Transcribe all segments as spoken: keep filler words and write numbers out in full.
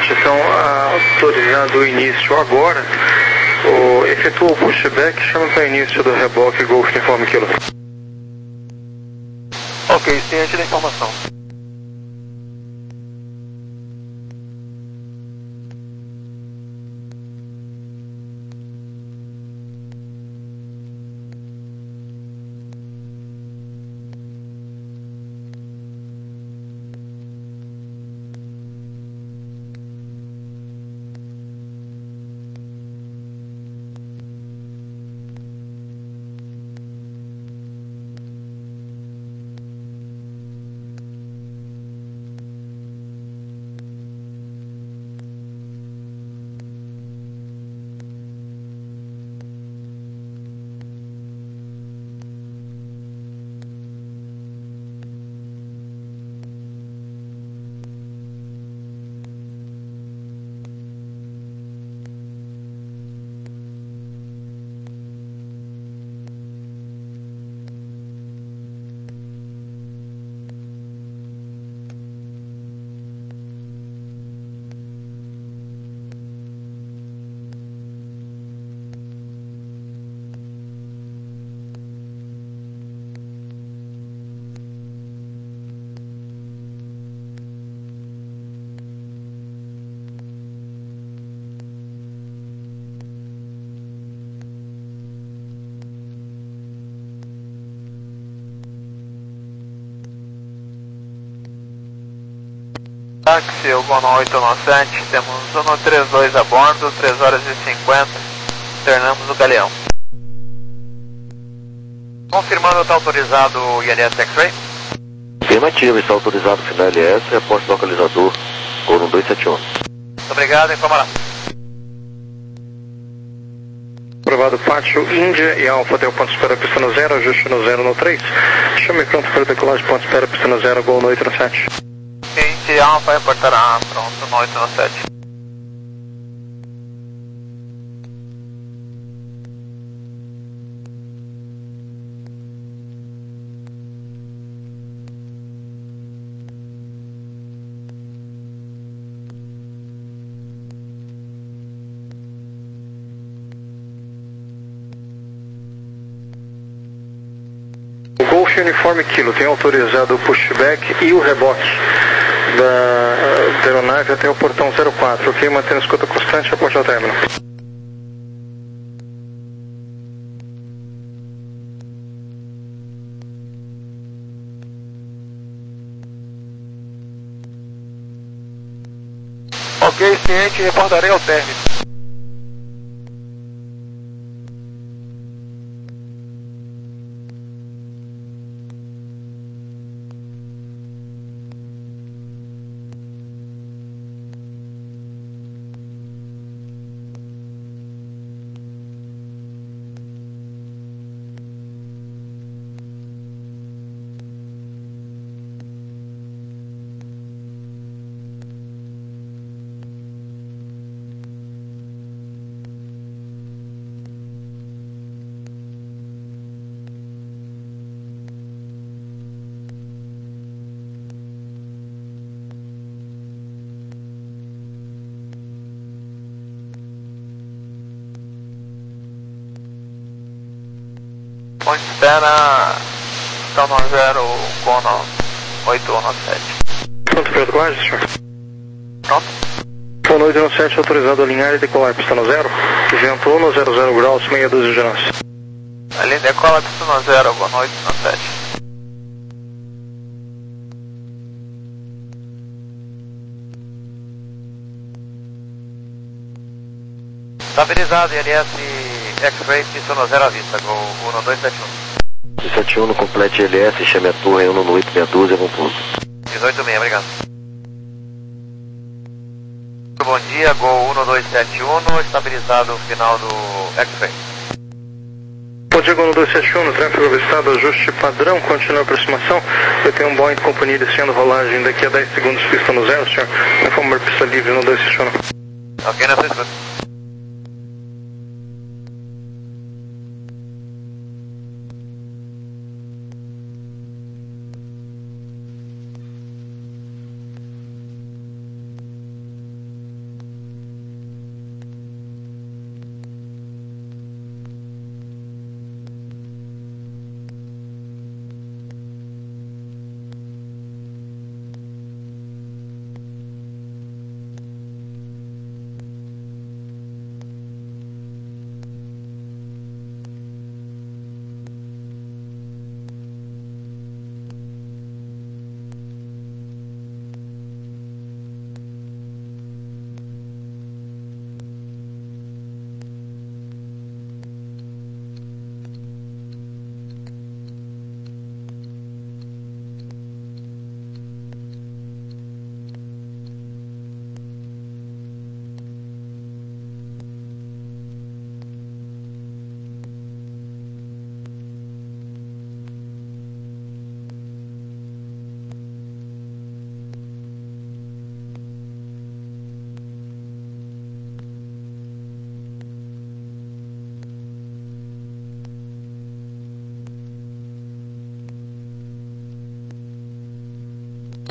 então autorizado o início agora. O, efetua o pushback, chama para início do reboque Golf Uniforme Kilo. Ok, ciente da informação. Táxi, o Gol oito nove sete, temos um três dois a bordo, três horas e cinquenta, internamos o galeão. Confirmando, está autorizado o I L S X-Ray? Afirmativo, está autorizado o final L S, reporte localizador, Gol dois sete um. Muito obrigado, informará. Aprovado pátio Índia e Alfa, deu ponto de espera, pista no zero, ajuste no zero no três. Chame pronto para decolagem, ponto de espera, pista no zero, Gol oito no sete. Ciente, Alfa, reportará, pronto, no oito no sete. Golf Uniforme Kilo tem autorizado o pushback e o reboque da, da aeronave até o portão zero quatro, ok? Mantendo escuta constante, aporte ao término. Ok, ciente, reportarei ao término. Ponte espera, então no zero, Gol oito nove sete. Pronto para decolagem, senhor? Pronto? Gol oito nove sete, autorizado a alinhar e decolar, pista no zero, vento um no zero zero graus, meia dúzia de nós. Ali decola, pista no zero, Gol oito nove sete. Estabilizado, I L S X-Ray, pista no zero à vista, Gol um dois sete um. dois sete um no complete L S, chame a torre um no oito meia dúzia, bom pouso. dezoito meia, obrigado. Bom dia, Gol um dois sete um, estabilizado o final do X-Ray. Bom dia, Gol um dois sete um, no tráfego avistado, ajuste padrão, continua a aproximação. Eu tenho um Boeing de companhia descendo rolagem daqui a dez segundos, pista no zero, senhor. Informe pista livre no dois sete um. Ok, na sua escuta.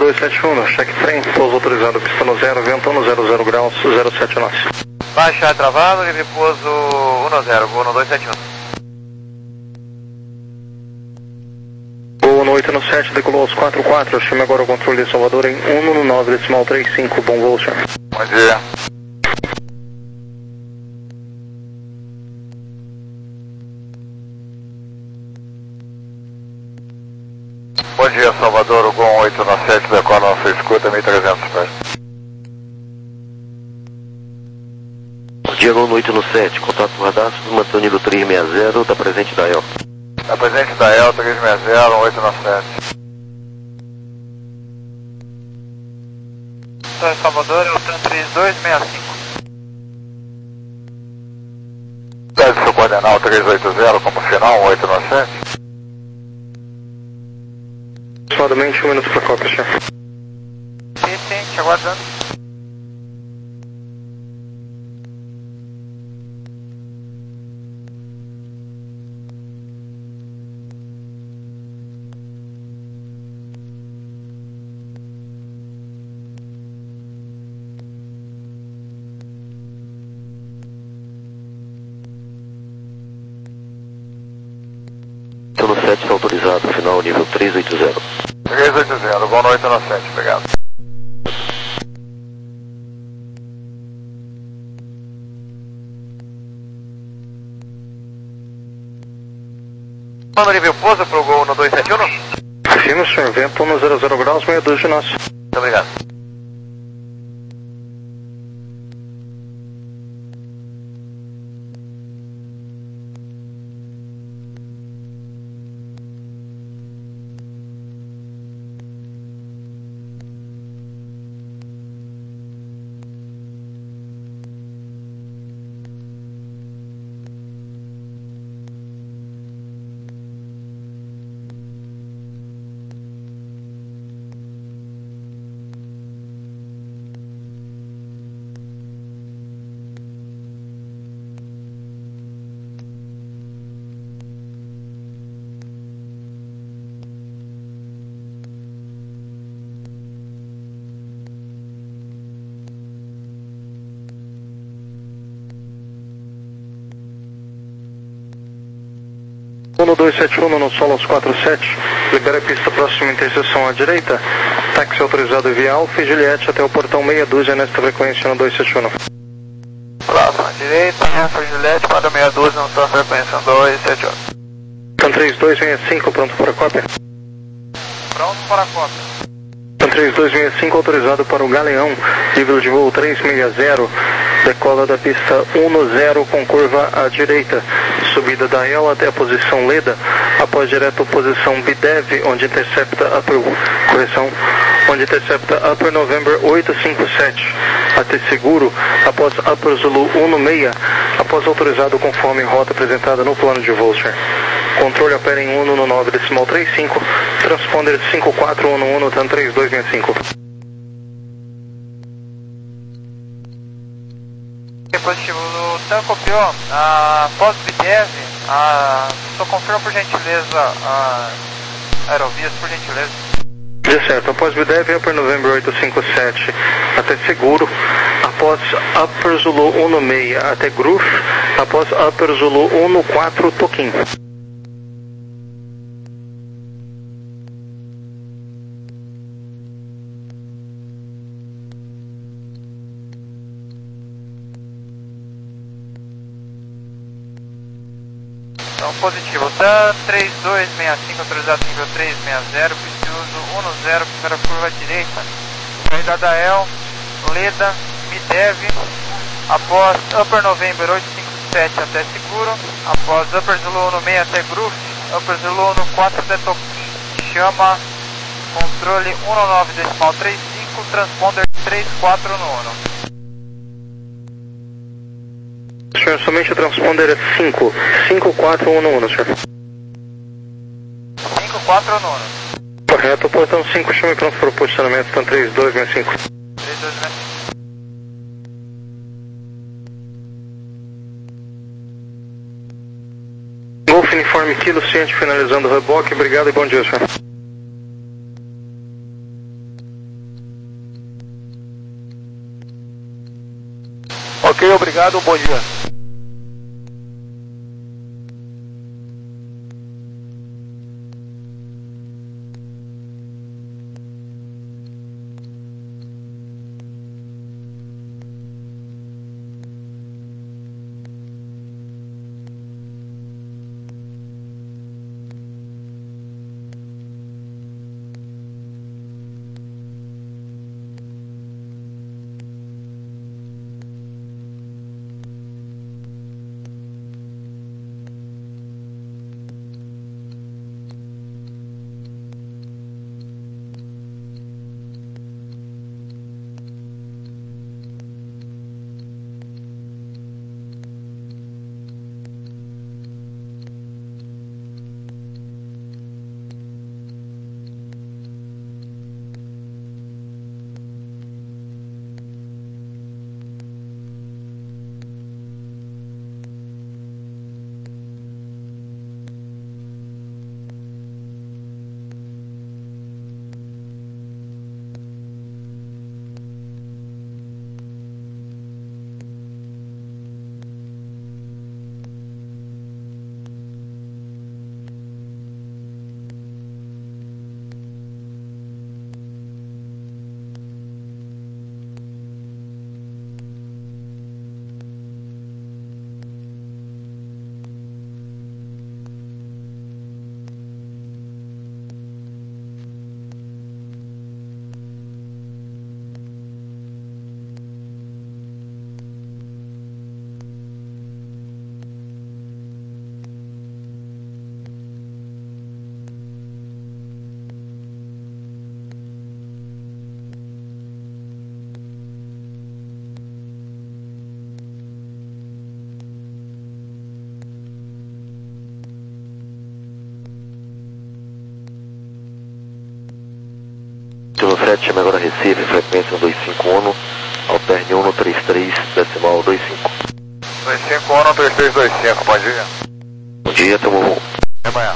dois sete um, cheque trem, pouso autorizado, pista no zero, vento no zero zero graus, zero sete nós. Baixa travado, livre pouso um zero, voo no dois sete um. Voo no oito no sete, decolou aos quatro quatro, chame agora o controle de Salvador em um no nove decimal três cinco, bom voo, senhor. Bom dia. Bom dia, Salvador, o Gol oito no sete, decola nossa escuta, mil e trezentos pés. Bom dia, Gol oito no sete, contato com radastro, mantenido três seis zero, da presente da El. Da presente da El, três seis zero, oito no sete. Então, Salvador, é o TAM três dois seis cinco. Deve ser coordenal três oito zero como final, oito no sete. Aproximadamente um minuto para cópia, senhor. Sim, sim, te aguardando. No sete está autorizado, final nível três oito zero. três oito zero, Gol oito no sete, obrigado. Manda nível pouso pro Gol no dois sete um? Firme, senhor, vento no zero zero graus, meia dúzia de nós. Muito obrigado. um dois sete um no solo aos quatro sete, libera a pista próxima interseção à direita, táxi autorizado via Alfa e Juliette até o portão meia dúzia nesta frequência no dois sete um. Próxima à direita, Alfa Juliette para meia dúzia na sua frequência dois sete um. Então três dois seis cinco, pronto para a cópia? Pronto para a cópia. Então três dois seis cinco autorizado para o Galeão, nível de voo três seis zero, decola da pista um no zero com curva à direita, subida da El até a posição Leda, após direto a posição B D E V, onde intercepta Upper, correção, onde intercepta Upper November oito cinco sete, até seguro, após Upper Zulu um no meia, após autorizado conforme rota apresentada no plano de voo, senhor. Controle opera em um no nove decimal três cinco, transponder cinco quatro um um no TAM três dois seis cinco. Positivo, o TAM copiou, após o B D E V, a, só confirma por gentileza a aerovias, por gentileza. De certo, após B D E V, Upper November oito cinco sete até seguro, após Upper Zulu um no meia até Groove, após Upper Zulu um no quatro Toquim. Então, positivo, TAM três dois seis cinco, autorizado nível três seis zero, preciso um no zero, primeira curva direita, saída da El, Leda, B D E V, após Upper November oito cinco sete até seguro, após Upper Zulu um no meia até Groove, Upper Zulu um no quatro até Toquim, chama, controle um no nove decimal três cinco, transponder três quatro um um. Senhor, somente o transponder é cinco, cinco quatro um um, senhor. cinco quatro um um. Correto, portão cinco, chame pronto para o posicionamento, TAM três dois seis cinco. três dois seis cinco. Golf Uniforme Kilo, ciente finalizando o reboque, obrigado e bom dia, senhor. Ok, obrigado, bom dia. Fred, chama agora Recife, frequência um dois cinco um, alterne um no três três, decimal dois cinco. dois cinco um, três três dois cinco, bom dia. Bom dia, tamo bom. Até amanhã.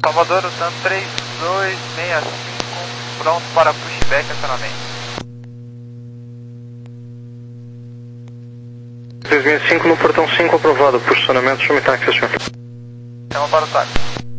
Salvador, o TAM três dois seis cinco, pronto para pushback e acionamento. três seis cinco no portão cinco aprovado, posicionamento, chame táxi, senhor. Chama para o táxi.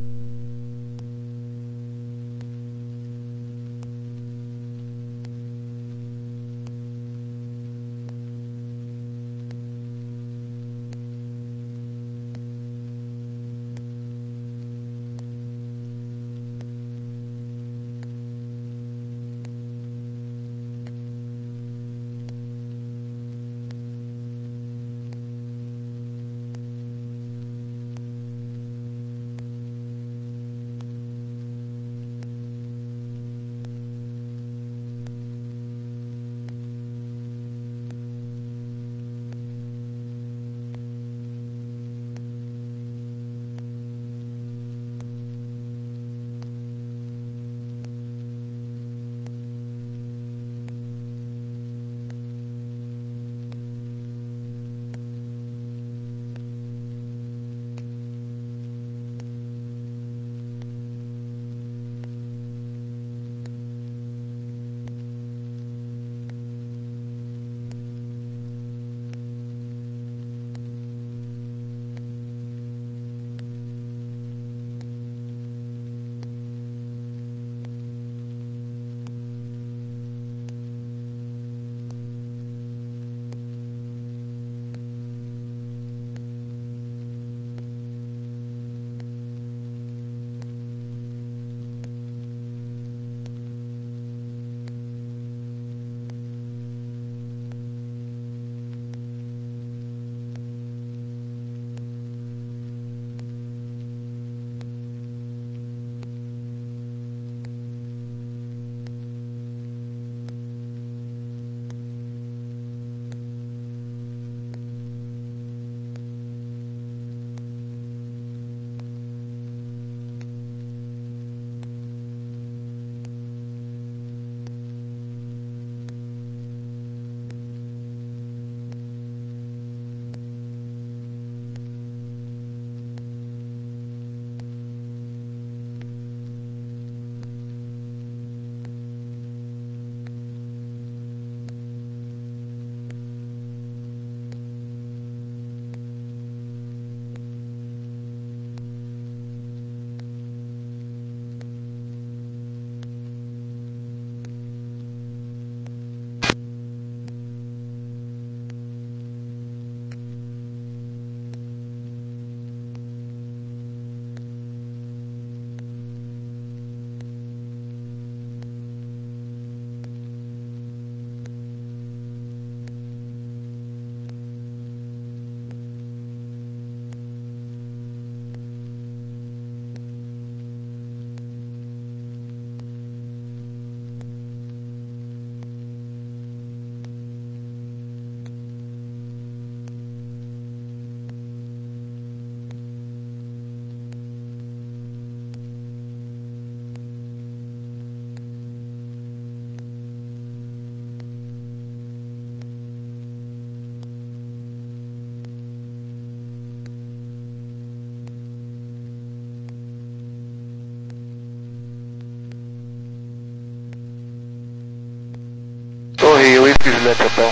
Torre, Whisky Juliette Hotel.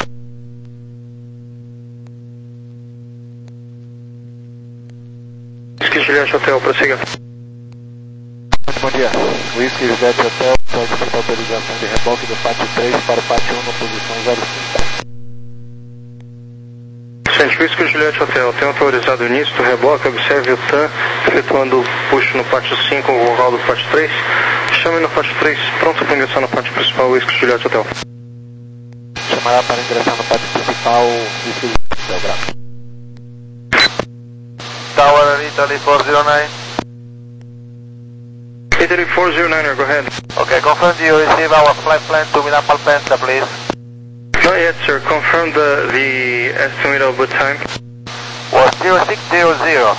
Whisky Juliette Hotel, prossiga. Bom dia. Whisky Juliette Hotel, solicita autorização de reboque do pátio três para o pátio um na posição zero cinco. Gente, Whisky Juliette Hotel, tem autorizado o início do reboque, observe o T A M efetuando o push no pátio cinco, o vogal do pátio três. Chame no pátio três, pronto para ingressar no pátio principal, Whisky Juliette Hotel. Chamará para ingressar no pátio principal, Whisky Juliette Hotel, graças. Tower Italy four zero nine. Italy four zero nine, go ahead. Okay, confirm you receive our flight plan to Milan Malpensa, please. Not yet, sir. Confirm the, the estimate of what time. Was zero six zero zero.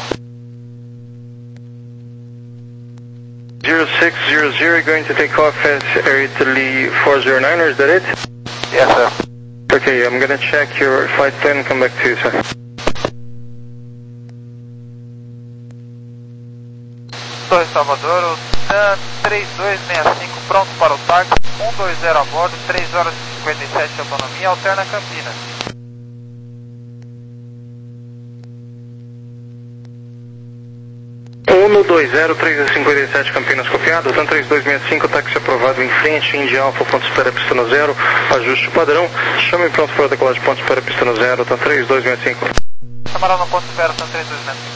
zero six zero zero, going to take off as Air Italy four zero nine, or is that it? Yes, sir. Okay, I'm going to check your flight plan and come back to you, sir. Torre Salvador, o TAM três dois seis cinco pronto para o táxi, um dois zero a bordo, três horas e cinquenta e sete de autonomia, alterna Campinas. um dois zero, três cinquenta e sete Campinas copiado, TAM três dois seis cinco, táxi aprovado em frente, India Alfa, ponto espera, pista no zero, ajuste padrão, chame pronto para decolagem, ponto espera, pista no zero, TAM três dois seis cinco. Camarão no ponto espera, TAM três dois seis cinco.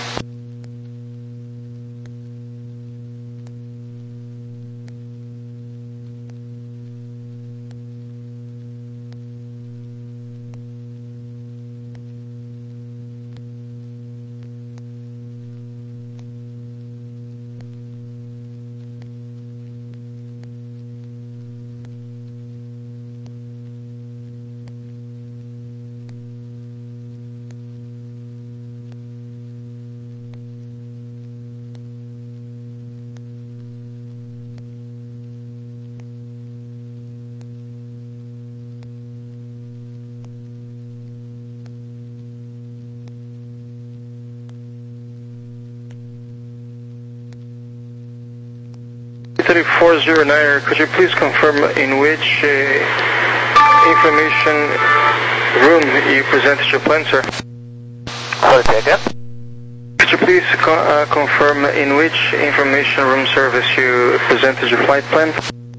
three four zero nine, could you please confirm in which uh, information room you presented your plan, sir? Sorry, say again? Could you please co uh, confirm in which information room service you presented your flight plan?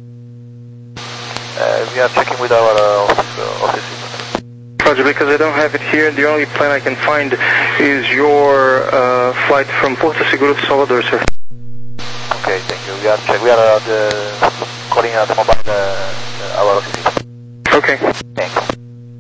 Uh, we are checking with our uh, office, uh, office. Roger, because I don't have it here, the only plan I can find is your uh, flight from Porto Seguro to Salvador, sir. Okay, thank you. We are check. We are uh, the, calling uh, the mobile uh, our office. Okay. Thanks.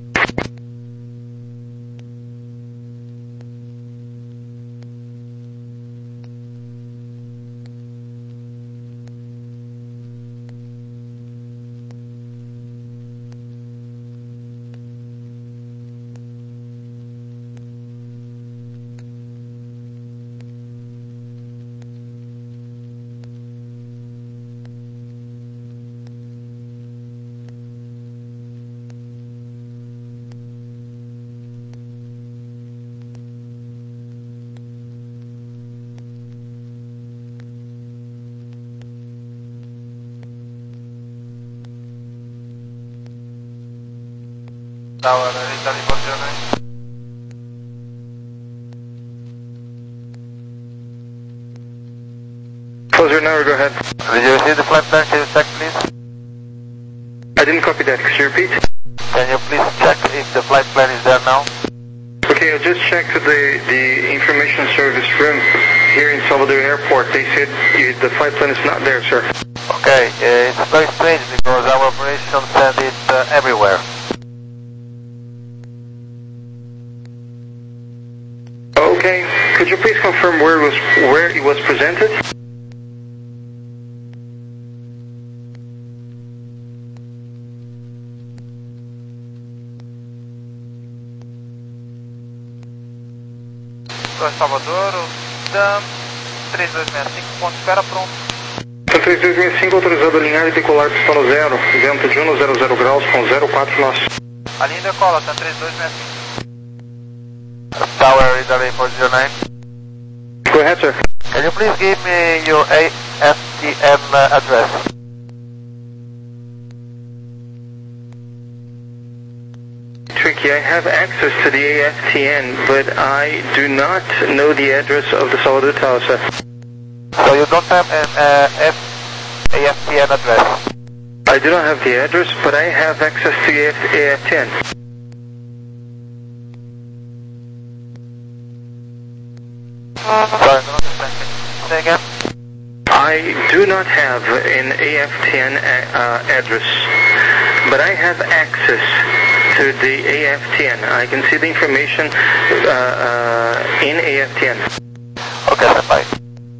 Tower, Italy, Bologna. Close your number, go ahead. Did you receive the flight plan? Can you check, please? I didn't copy that, could you repeat? Can you please check if the flight plan is there now? Okay, I just checked the, the information service room here in Salvador Airport. They said you, the flight plan is not there, sir. Okay, uh, it's very strange because our operation send it uh, everywhere. Okay, could you please confirm where it was, where it was presented? Torre Salvador, o TAM três dois seis cinco, ponto espera pronto. TAM três dois seis cinco, autorizado a alinhar e decolar pista no zero, vento de um zero zero graus com zero quatro nós. A linha decola, TAM três dois seis cinco. Tower, Italy, four zero nine. Go ahead, sir. Can you please give me your A F T N uh, address? Tricky, I have access to the A F T N, but I do not know the address of the Salvador Tower, sir. So you don't have an uh, F A F T N address? I do not have the address, but I have access to the A F T N. Sorry, I don't understand. Say again? I do not have an A F T N uh, address, but I have access to the A F T N. I can see the information uh, uh, in A F T N. Okay, that's fine.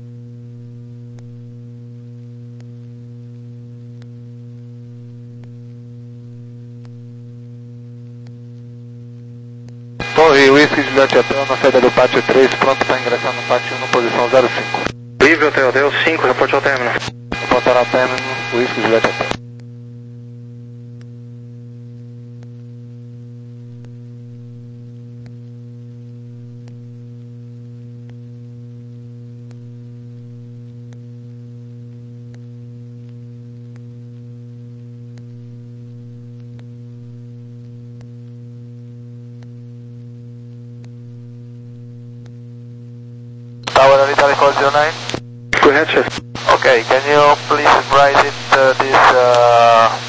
Torre Whisky Juliette Hotel na saída do pátio três, pronto para ingressar no pátio um, posição zero cinco. Livre Hotel, Hotel cinco, reporte ao término. Reportar ao término, Whisky Juliette Hotel. Tower Italy four zero nine. Go ahead, sir. Okay, can you please rise it uh, this uh,